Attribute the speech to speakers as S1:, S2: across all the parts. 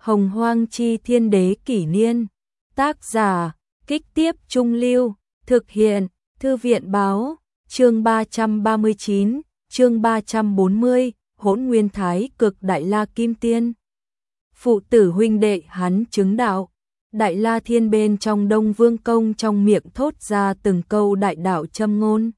S1: Hồng Hoang Chi Thiên Đế Kỷ Niên. Tác giả, Kích Tiếp Trung Lưu. Thực hiện, Thư viện Báo. Chương 339, chương 340, Hỗn Nguyên Thái Cực Đại La Kim Tiên. Phụ tử huynh đệ hắn chứng đạo. Đại La Thiên bên trong Đông Vương Công trong miệng thốt ra từng câu đại đạo châm ngôn,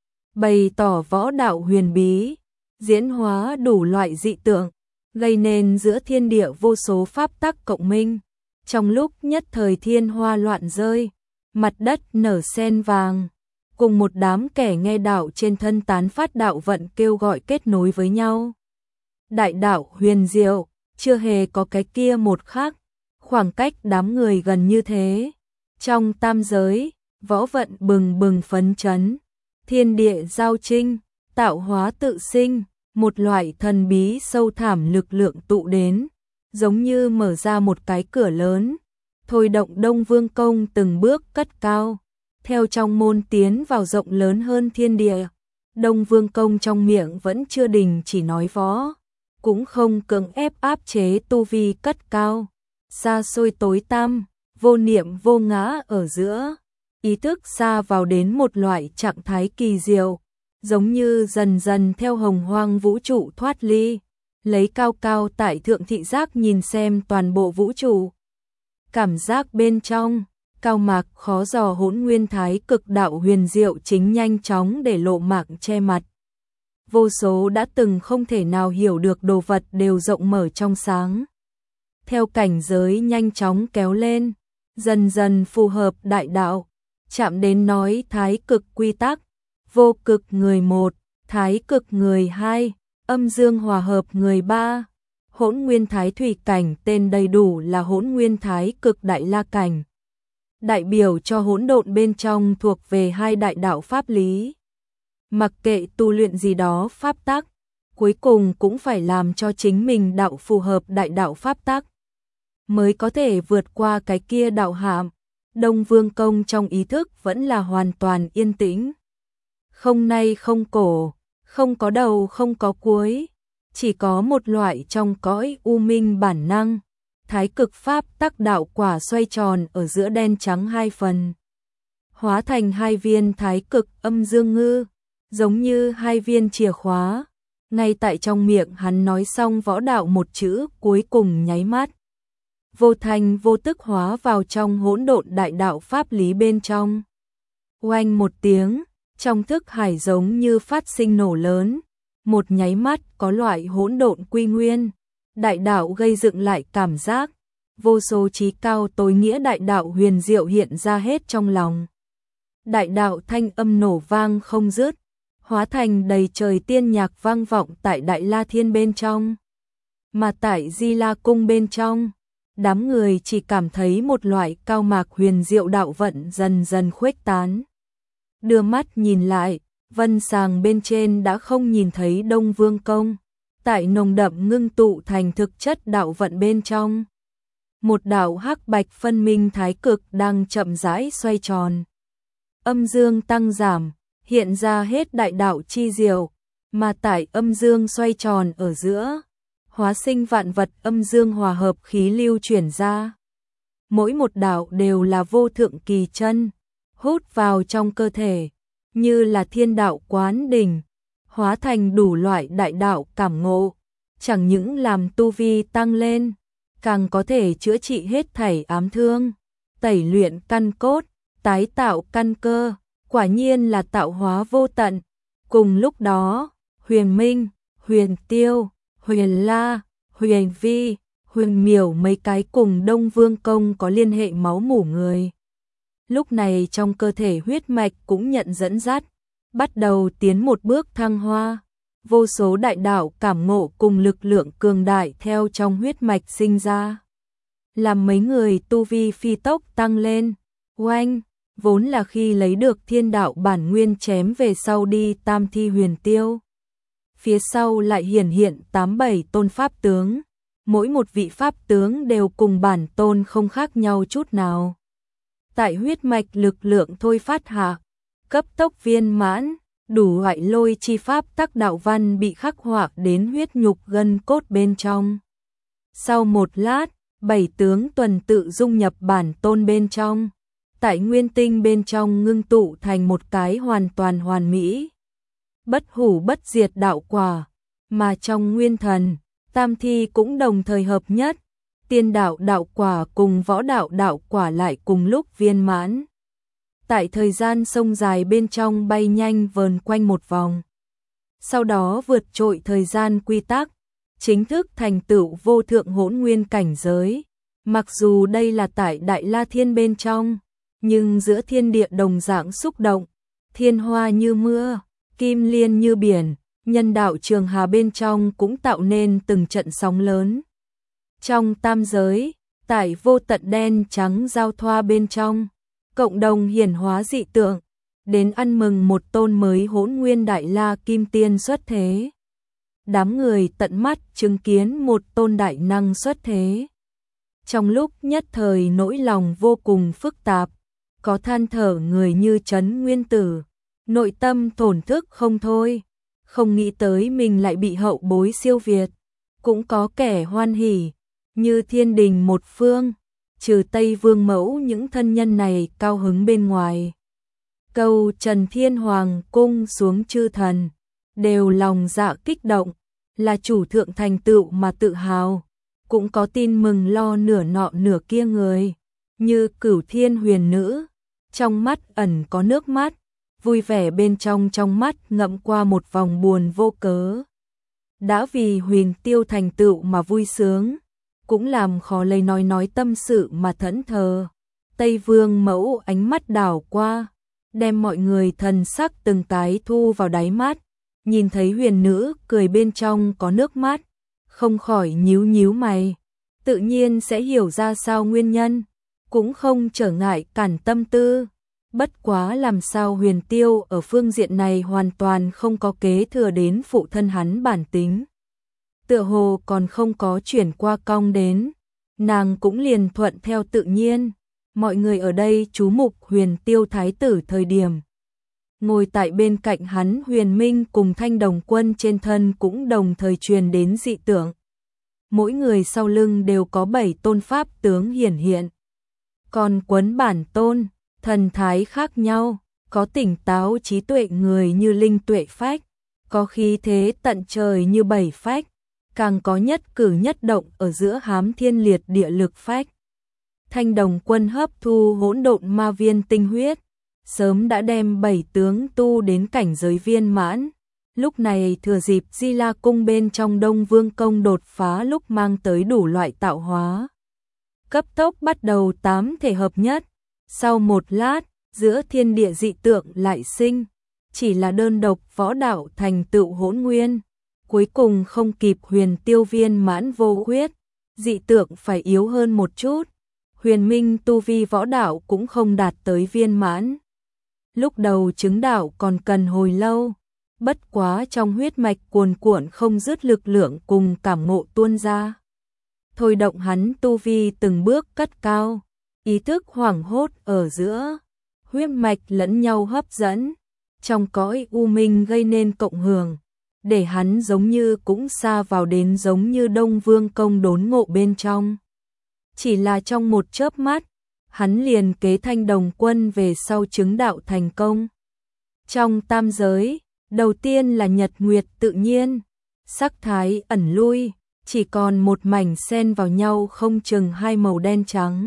S1: bày tỏ võ đạo huyền bí, diễn hóa đủ loại dị tượng, gây nên giữa thiên địa vô số pháp tắc cộng minh. Trong lúc nhất thời thiên hoa loạn rơi, mặt đất nở sen vàng, cùng một đám kẻ nghe đạo trên thân tán phát đạo vận kêu gọi kết nối với nhau. Đại đạo huyền diệu, chưa hề có cái kia một khác, khoảng cách đám người gần như thế. Trong tam giới, võ vận bừng bừng phấn chấn, thiên địa giao trinh, tạo hóa tự sinh, một loại thần bí sâu thẳm lực lượng tụ đến, giống như mở ra một cái cửa lớn, thôi động Đông Vương Công từng bước cất cao, theo trong môn tiến vào rộng lớn hơn thiên địa. Đông Vương Công trong miệng vẫn chưa đình chỉ nói võ, cũng không cưỡng ép áp chế tu vi cất cao, xa xôi tối tăm, vô niệm vô ngã ở giữa, ý thức xa vào đến một loại trạng thái kỳ diệu, giống như dần dần theo hồng hoang vũ trụ thoát ly, lấy cao cao tại thượng thị giác nhìn xem toàn bộ vũ trụ. Cảm giác bên trong, cao mạc khó dò hỗn nguyên thái cực đạo huyền diệu chính nhanh chóng để lộ mạc che mặt. Vô số đã từng không thể nào hiểu được đồ vật đều rộng mở trong sáng. Theo cảnh giới nhanh chóng kéo lên, dần dần phù hợp đại đạo, chạm đến nói thái cực quy tắc, vô cực người một, thái cực người hai, âm dương hòa hợp người ba. Hỗn nguyên thái thủy cảnh tên đầy đủ là hỗn nguyên thái cực đại la cảnh, đại biểu cho hỗn độn bên trong thuộc về hai đại đạo pháp lý. Mặc kệ tu luyện gì đó pháp tắc, cuối cùng cũng phải làm cho chính mình đạo phù hợp đại đạo pháp tắc, mới có thể vượt qua cái kia đạo hạm. Đông Vương Công trong ý thức vẫn là hoàn toàn yên tĩnh, không nay không cổ, không có đầu không có cuối, chỉ có một loại trong cõi u minh bản năng, thái cực pháp tắc đạo quả xoay tròn ở giữa đen trắng hai phần, hóa thành hai viên thái cực âm dương ngư, giống như hai viên chìa khóa. Ngay tại trong miệng hắn nói xong võ đạo một chữ cuối cùng nháy mắt, vô thành vô tức hóa vào trong hỗn độn đại đạo pháp lý bên trong. Oanh một tiếng, trong thức hải giống như phát sinh nổ lớn, một nháy mắt có loại hỗn độn quy nguyên, đại đạo gây dựng lại cảm giác, vô số trí cao tối nghĩa đại đạo huyền diệu hiện ra hết trong lòng. Đại đạo thanh âm nổ vang không dứt, hóa thành đầy trời tiên nhạc vang vọng tại Đại La Thiên bên trong. Mà tại Di La Cung bên trong, đám người chỉ cảm thấy một loại cao mạc huyền diệu đạo vận dần dần khuếch tán. Đưa mắt nhìn lại, vân sàng bên trên đã không nhìn thấy Đông Vương Công, tại nồng đậm ngưng tụ thành thực chất đạo vận bên trong. Một đạo hắc bạch phân minh thái cực đang chậm rãi xoay tròn. Âm dương tăng giảm, hiện ra hết đại đạo chi diệu, mà tại âm dương xoay tròn ở giữa, hóa sinh vạn vật âm dương hòa hợp khí lưu chuyển ra. Mỗi một đạo đều là vô thượng kỳ chân, hút vào trong cơ thể, như là thiên đạo quán đỉnh, hóa thành đủ loại đại đạo cảm ngộ, chẳng những làm tu vi tăng lên, càng có thể chữa trị hết thảy ám thương, tẩy luyện căn cốt, tái tạo căn cơ, quả nhiên là tạo hóa vô tận. Cùng lúc đó, Huyền Minh, Huyền Tiêu, Huyền La, Huyền Vi, Huyền Miểu mấy cái cùng Đông Vương Công có liên hệ máu mủ người, lúc này trong cơ thể huyết mạch cũng nhận dẫn dắt, bắt đầu tiến một bước thăng hoa. Vô số đại đạo cảm ngộ cùng lực lượng cường đại theo trong huyết mạch sinh ra, làm mấy người tu vi phi tốc tăng lên. Oanh, vốn là khi lấy được thiên đạo bản nguyên chém về sau đi tam thi Huyền Tiêu, phía sau lại hiển hiện 87 tôn pháp tướng, mỗi một vị pháp tướng đều cùng bản tôn không khác nhau chút nào. Tại huyết mạch lực lượng thôi phát hạ, cấp tốc viên mãn, đủ loại lôi chi pháp tắc đạo văn bị khắc họa đến huyết nhục gân cốt bên trong. Sau một lát, 7 tướng tuần tự dung nhập bản tôn bên trong, tại nguyên tinh bên trong ngưng tụ thành một cái hoàn toàn hoàn mỹ, bất hủ bất diệt đạo quả, mà trong nguyên thần, tam thi cũng đồng thời hợp nhất, tiên đạo đạo quả cùng võ đạo đạo quả lại cùng lúc viên mãn. Tại thời gian sông dài bên trong bay nhanh vờn quanh một vòng, sau đó vượt trội thời gian quy tắc, chính thức thành tựu vô thượng hỗn nguyên cảnh giới. Mặc dù đây là tại Đại La Thiên bên trong, nhưng giữa thiên địa đồng dạng xúc động, thiên hoa như mưa, kim liên như biển, nhân đạo trường hà bên trong cũng tạo nên từng trận sóng lớn. Trong tam giới, tại vô tận đen trắng giao thoa bên trong, cộng đồng hiển hóa dị tượng, đến ăn mừng một tôn mới hỗn nguyên Đại La Kim Tiên xuất thế. Đám người tận mắt chứng kiến một tôn đại năng xuất thế. Trong lúc nhất thời nỗi lòng vô cùng phức tạp, có than thở người như Trấn Nguyên Tử, nội tâm thổn thức không thôi, không nghĩ tới mình lại bị hậu bối siêu việt, cũng có kẻ hoan hỉ, như Thiên Đình một phương, trừ Tây Vương Mẫu những thân nhân này cao hứng bên ngoài. Cầu Trần Thiên Hoàng cung xuống chư thần, đều lòng dạ kích động, là chủ thượng thành tựu mà tự hào, cũng có tin mừng lo nửa nọ nửa kia người, như Cửu Thiên Huyền Nữ, trong mắt ẩn có nước mắt, vui vẻ bên trong mắt ngậm qua một vòng buồn vô cớ. Đã vì Huyền Tiêu thành tựu mà vui sướng, cũng làm khó lấy nói tâm sự mà thẫn thờ. Tây Vương Mẫu ánh mắt đảo qua, đem mọi người thần sắc từng cái thu vào đáy mắt, nhìn thấy Huyền Nữ cười bên trong có nước mắt, không khỏi nhíu nhíu mày, tự nhiên sẽ hiểu ra sao nguyên nhân, cũng không trở ngại cản tâm tư. Bất quá làm sao Huyền Tiêu ở phương diện này hoàn toàn không có kế thừa đến phụ thân hắn bản tính. Tựa hồ còn không có chuyển qua cong đến, nàng cũng liền thuận theo tự nhiên. Mọi người ở đây chú mục Huyền Tiêu thái tử thời điểm. Ngồi tại bên cạnh hắn Huyền Minh cùng Thanh Đồng Quân trên thân cũng đồng thời truyền đến dị tượng. Mỗi người sau lưng đều có 7 tôn pháp tướng hiển hiện. Còn quấn bản tôn, thần thái khác nhau, có tỉnh táo trí tuệ người như linh tuệ phách, có khí thế tận trời như bảy phách, càng có nhất cử nhất động ở giữa hám thiên liệt địa lực phách. Thanh Đồng Quân hấp thu hỗn độn ma viên tinh huyết, sớm đã đem 7 tướng tu đến cảnh giới viên mãn. Lúc này thừa dịp Di La Cung bên trong Đông Vương Công đột phá lúc mang tới đủ loại tạo hóa. Cấp tốc bắt đầu 8 thể hợp nhất. Sau một lát, giữa thiên địa dị tượng lại sinh. Chỉ là đơn độc võ đạo thành tựu hỗn nguyên. Cuối cùng không kịp Huyền Tiêu viên mãn vô huyết. Dị tượng phải yếu hơn một chút. Huyền Minh tu vi võ đạo cũng không đạt tới viên mãn. Lúc đầu chứng đạo còn cần hồi lâu. Bất quá trong huyết mạch cuồn cuộn không dứt lực lượng cùng cảm ngộ tuôn ra. Thôi động hắn tu vi từng bước cất cao, ý thức hoảng hốt ở giữa, huyết mạch lẫn nhau hấp dẫn, trong cõi u minh gây nên cộng hưởng, để hắn giống như cũng xa vào đến giống như Đông Vương Công đốn ngộ bên trong. Chỉ là trong một chớp mắt, hắn liền kế Thanh Đồng Quân về sau chứng đạo thành công. Trong tam giới, đầu tiên là nhật nguyệt tự nhiên, sắc thái ẩn lui, chỉ còn một mảnh xen vào nhau không chừng hai màu đen trắng.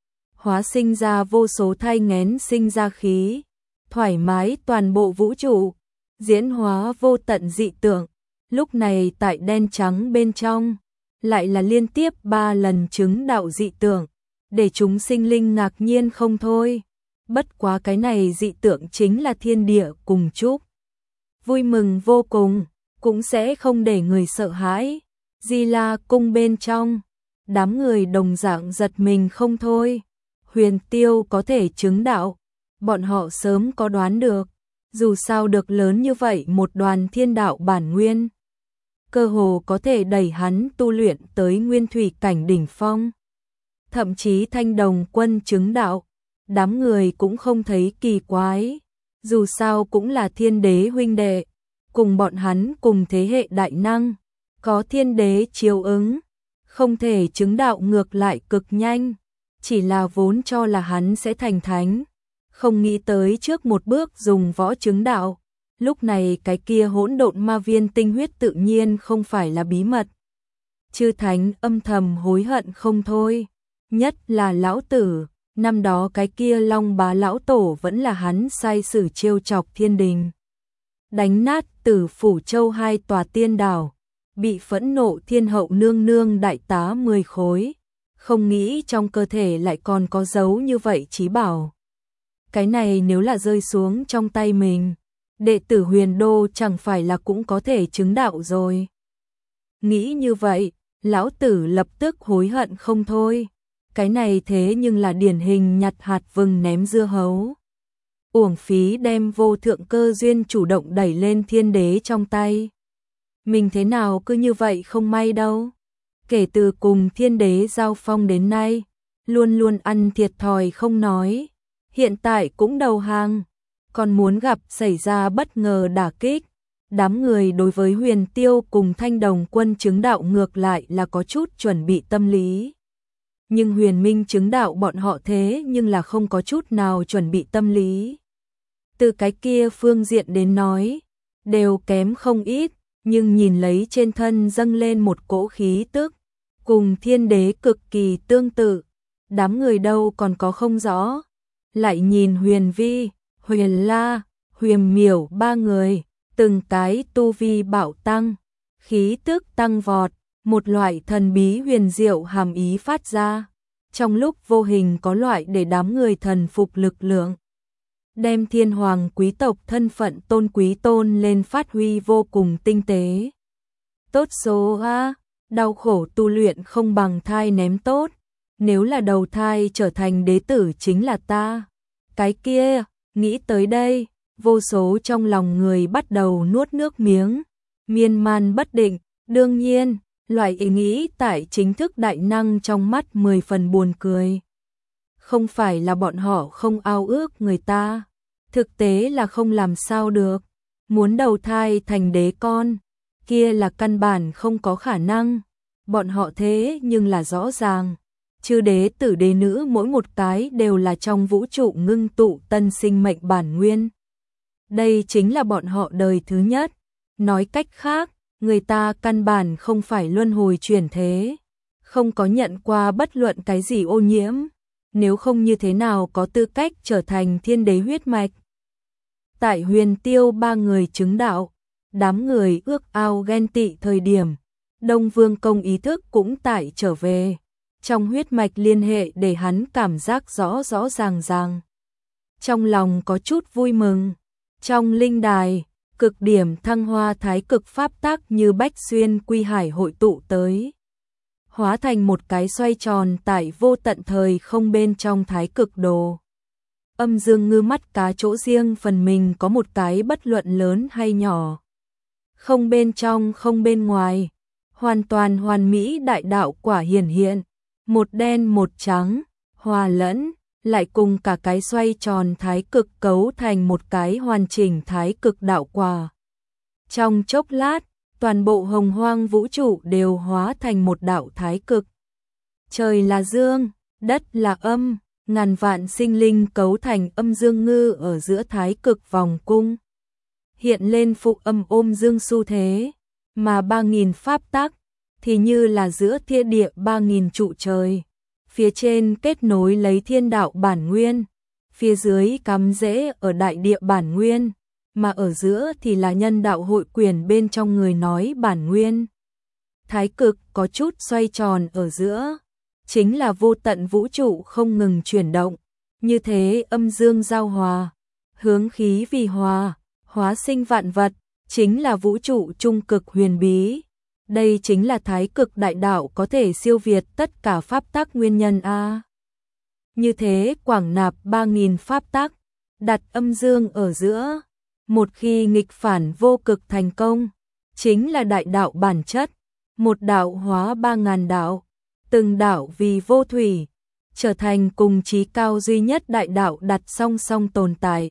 S1: Hóa sinh ra vô số thai nghén sinh ra khí, thoải mái toàn bộ vũ trụ, diễn hóa vô tận dị tượng. Lúc này tại đen trắng bên trong, lại là liên tiếp 3 lần chứng đạo dị tượng, để chúng sinh linh ngạc nhiên không thôi. Bất quá cái này dị tượng chính là thiên địa cùng chúc. Vui mừng vô cùng, cũng sẽ không để người sợ hãi. Di La Cung bên trong, đám người đồng dạng giật mình không thôi. Huyền Tiêu có thể chứng đạo, bọn họ sớm có đoán được, dù sao được lớn như vậy một đoàn thiên đạo bản nguyên. Cơ hồ có thể đẩy hắn tu luyện tới nguyên thủy cảnh đỉnh phong. Thậm chí Thanh Đồng Quân chứng đạo, đám người cũng không thấy kỳ quái, dù sao cũng là thiên đế huynh đệ, cùng bọn hắn cùng thế hệ đại năng, có thiên đế chiếu ứng, không thể chứng đạo ngược lại cực nhanh, chỉ là vốn cho là hắn sẽ thành thánh, không nghĩ tới trước một bước dùng võ chứng đạo. Lúc này cái kia hỗn độn ma viên tinh huyết tự nhiên không phải là bí mật. Chư thánh âm thầm hối hận không thôi, nhất là lão tử, năm đó cái kia Long Bá lão tổ vẫn là hắn sai sử trêu chọc thiên đình. Đánh nát Tử Phủ Châu 2 tòa tiên đảo, bị phẫn nộ thiên hậu nương nương đại tá 10 khối, không nghĩ trong cơ thể lại còn có dấu như vậy chí bảo. Cái này nếu là rơi xuống trong tay mình, đệ tử Huyền Đô chẳng phải là cũng có thể chứng đạo rồi. Nghĩ như vậy, lão tử lập tức hối hận không thôi. Cái này thế nhưng là điển hình nhặt hạt vừng ném dưa hấu. Uổng phí đem vô thượng cơ duyên chủ động đẩy lên thiên đế trong tay. Mình thế nào cứ như vậy không may đâu. Kể từ cùng thiên đế giao phong đến nay, luôn luôn ăn thiệt thòi không nói. Hiện tại cũng đầu hàng, còn muốn gặp xảy ra bất ngờ đả kích. Đám người đối với Huyền Tiêu cùng Thanh Đồng Quân chứng đạo ngược lại là có chút chuẩn bị tâm lý. Nhưng Huyền Minh chứng đạo bọn họ thế nhưng là không có chút nào chuẩn bị tâm lý. Từ cái kia phương diện đến nói, đều kém không ít, nhưng nhìn lấy trên thân dâng lên một cỗ khí tức, cùng thiên đế cực kỳ tương tự, đám người đâu còn có không rõ. Lại nhìn Huyền Vi, Huyền La, Huyền Miểu ba người, từng cái tu vi bạo tăng, khí tức tăng vọt, một loại thần bí huyền diệu hàm ý phát ra, trong lúc vô hình có loại để đám người thần phục lực lượng. Đem thiên hoàng quý tộc thân phận tôn quý tôn lên phát huy vô cùng tinh tế. Tốt số a, đau khổ tu luyện không bằng thai ném tốt, nếu là đầu thai trở thành đế tử chính là ta. Cái kia, nghĩ tới đây, vô số trong lòng người bắt đầu nuốt nước miếng, miên man bất định, đương nhiên, loại ý nghĩ tại chính thức đại năng trong mắt 10 phần buồn cười. Không phải là bọn họ không ao ước người ta, thực tế là không làm sao được, muốn đầu thai thành đế con, kia là căn bản không có khả năng, bọn họ thế nhưng là rõ ràng. Chư đế tử đế nữ mỗi một cái đều là trong vũ trụ ngưng tụ tân sinh mệnh bản nguyên. Đây chính là bọn họ đời thứ nhất. Nói cách khác, người ta căn bản không phải luân hồi chuyển thế, không có nhận qua bất luận cái gì ô nhiễm, nếu không như thế nào có tư cách trở thành thiên đế huyết mạch. Tại Huyền Tiêu ba người chứng đạo, đám người ước ao ghen tị thời điểm, Đông Vương Công ý thức cũng tại trở về. Trong huyết mạch liên hệ để hắn cảm giác rõ rõ ràng ràng. Trong lòng có chút vui mừng. Trong linh đài, cực điểm thăng hoa thái cực pháp tác như bách xuyên quy hải hội tụ tới. Hóa thành một cái xoay tròn tại vô tận thời không bên trong thái cực đồ. Âm dương ngư mắt cá chỗ riêng phần mình có một cái bất luận lớn hay nhỏ. Không bên trong không bên ngoài. Hoàn toàn hoàn mỹ đại đạo quả hiển hiện. Một đen một trắng, hòa lẫn, lại cùng cả cái xoay tròn thái cực cấu thành một cái hoàn chỉnh thái cực đạo quả. Trong chốc lát, toàn bộ hồng hoang vũ trụ đều hóa thành một đạo thái cực. Trời là dương, đất là âm, ngàn vạn sinh linh cấu thành âm dương ngư ở giữa thái cực vòng cung. Hiện lên phụ âm ôm dương xu thế, mà 3.000 pháp tắc thì như là giữa thiên địa 3.000 trụ trời, phía trên kết nối lấy thiên đạo bản nguyên, phía dưới cắm rễ ở đại địa bản nguyên, mà ở giữa thì là nhân đạo hội quyền bên trong người nói bản nguyên. Thái cực có chút xoay tròn ở giữa, chính là vô tận vũ trụ không ngừng chuyển động, như thế âm dương giao hòa, hướng khí vì hòa, hóa sinh vạn vật, chính là vũ trụ trung cực huyền bí. Đây chính là thái cực đại đạo có thể siêu việt tất cả pháp tắc nguyên nhân a. Như thế quảng nạp 3.000 pháp tắc, đặt âm dương ở giữa, một khi nghịch phản vô cực thành công, chính là đại đạo bản chất, một đạo hóa 3.000 đạo, từng đạo vì vô thủy, trở thành cùng chí cao duy nhất đại đạo đặt song song tồn tại,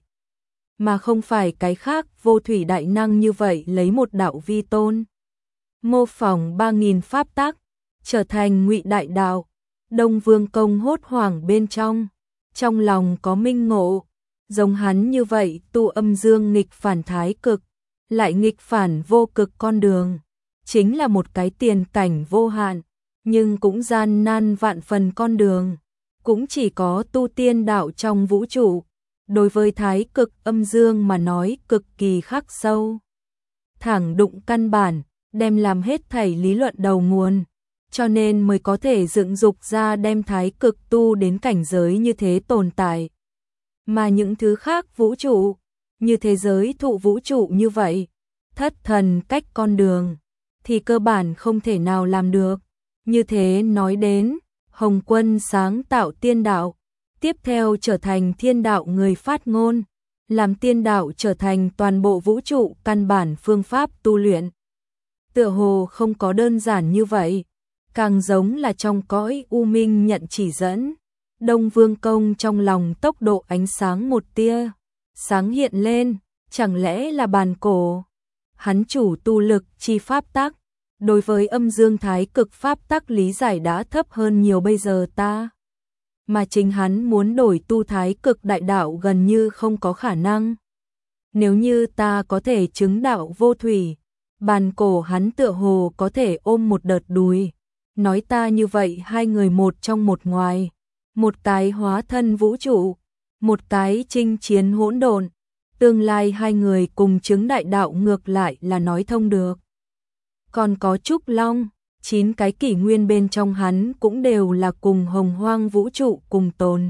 S1: mà không phải cái khác vô thủy đại năng như vậy lấy một đạo vi tôn. Mô phỏng 3.000 pháp tắc, trở thành Ngụy Đại Đạo. Đông Vương Công hốt hoảng bên trong lòng có minh ngộ, giống hắn như vậy tu âm dương nghịch phản thái cực, lại nghịch phản vô cực con đường, chính là một cái tiền cảnh vô hạn, nhưng cũng gian nan vạn phần con đường, cũng chỉ có tu tiên đạo trong vũ trụ. Đối với thái cực âm dương mà nói cực kỳ khắc sâu, thẳng đụng căn bản, đem làm hết thảy lý luận đầu nguồn, cho nên mới có thể dựng dục ra đem thái cực tu đến cảnh giới như thế tồn tại. Mà những thứ khác vũ trụ, như thế giới thụ vũ trụ như vậy, thất thần cách con đường, thì cơ bản không thể nào làm được. Như thế nói đến, Hồng Quân sáng tạo tiên đạo, tiếp theo trở thành thiên đạo người phát ngôn, làm tiên đạo trở thành toàn bộ vũ trụ căn bản phương pháp tu luyện. Tựa hồ không có đơn giản như vậy, càng giống là trong cõi u minh nhận chỉ dẫn. Đông Vương Công trong lòng tốc độ ánh sáng một tia sáng hiện lên, chẳng lẽ là bàn cổ? Hắn chủ tu lực chi pháp tắc, đối với âm dương thái cực pháp tắc lý giải đã thấp hơn nhiều bây giờ ta. Mà chính hắn muốn đổi tu thái cực đại đạo gần như không có khả năng. Nếu như ta có thể chứng đạo vô thủy, bàn cổ hắn tựa hồ có thể ôm một đợt đùi. Nói ta như vậy hai người một trong một ngoài, một cái hóa thân vũ trụ, một cái chinh chiến hỗn độn, tương lai hai người cùng chứng đại đạo ngược lại là nói thông được. Còn có Trúc Long, 9 cái kỷ nguyên bên trong hắn cũng đều là cùng hồng hoang vũ trụ cùng tồn.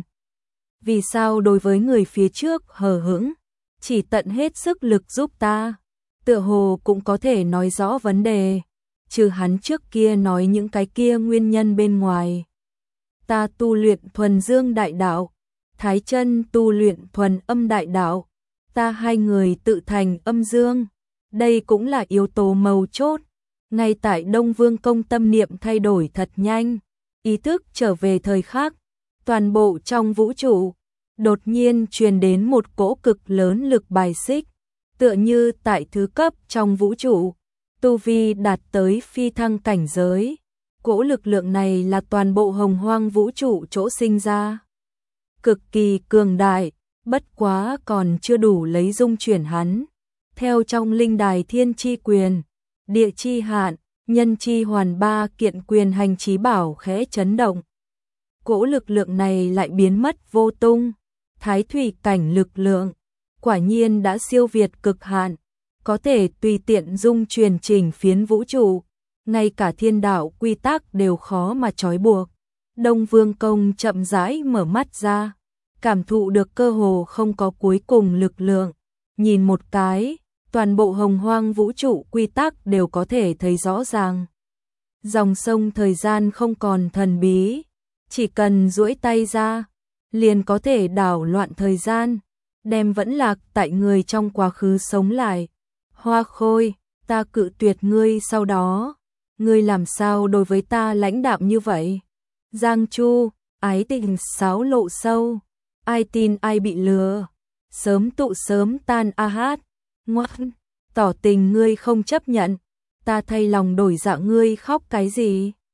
S1: Vì sao đối với người phía trước hờ hững, chỉ tận hết sức lực giúp ta, tựa hồ cũng có thể nói rõ vấn đề, trừ hắn trước kia nói những cái kia nguyên nhân bên ngoài. Ta tu luyện thuần dương đại đạo, Thái Chân tu luyện thuần âm đại đạo, ta hai người tự thành âm dương, đây cũng là yếu tố mấu chốt. Ngay tại Đông Vương Công tâm niệm thay đổi thật nhanh, ý thức trở về thời khắc, toàn bộ trong vũ trụ, đột nhiên truyền đến một cỗ cực lớn lực bài xích, tựa như tại thứ cấp trong vũ trụ, tu vi đạt tới phi thăng cảnh giới. Cỗ lực lượng này là toàn bộ hồng hoang vũ trụ chỗ sinh ra. Cực kỳ cường đại, bất quá còn chưa đủ lấy dung chuyển hắn. Theo trong linh đài thiên chi quyền, địa chi hạn, nhân chi hoàn ba kiện quyền hành trí bảo khẽ chấn động. Cỗ lực lượng này lại biến mất vô tung. Thái thủy cảnh lực lượng, quả nhiên đã siêu việt cực hạn, có thể tùy tiện dung truyền chỉnh phiến vũ trụ, ngay cả thiên đạo quy tắc đều khó mà trói buộc. Đông Vương Công chậm rãi mở mắt ra, cảm thụ được cơ hồ không có cuối cùng lực lượng, nhìn một cái, toàn bộ hồng hoang vũ trụ quy tắc đều có thể thấy rõ ràng. Dòng sông thời gian không còn thần bí, chỉ cần duỗi tay ra, liền có thể đảo loạn thời gian, đem vẫn lạc tại người trong quá khứ sống lại. Hoa Khôi, ta cự tuyệt ngươi sau đó, ngươi làm sao đối với ta lãnh đạm như vậy? Giang Chu, ái tình xáo lộ sâu, ai tin ai bị lừa, sớm tụ sớm tan a hát, ngoan, tỏ tình ngươi không chấp nhận, ta thay lòng đổi dạ ngươi khóc cái gì?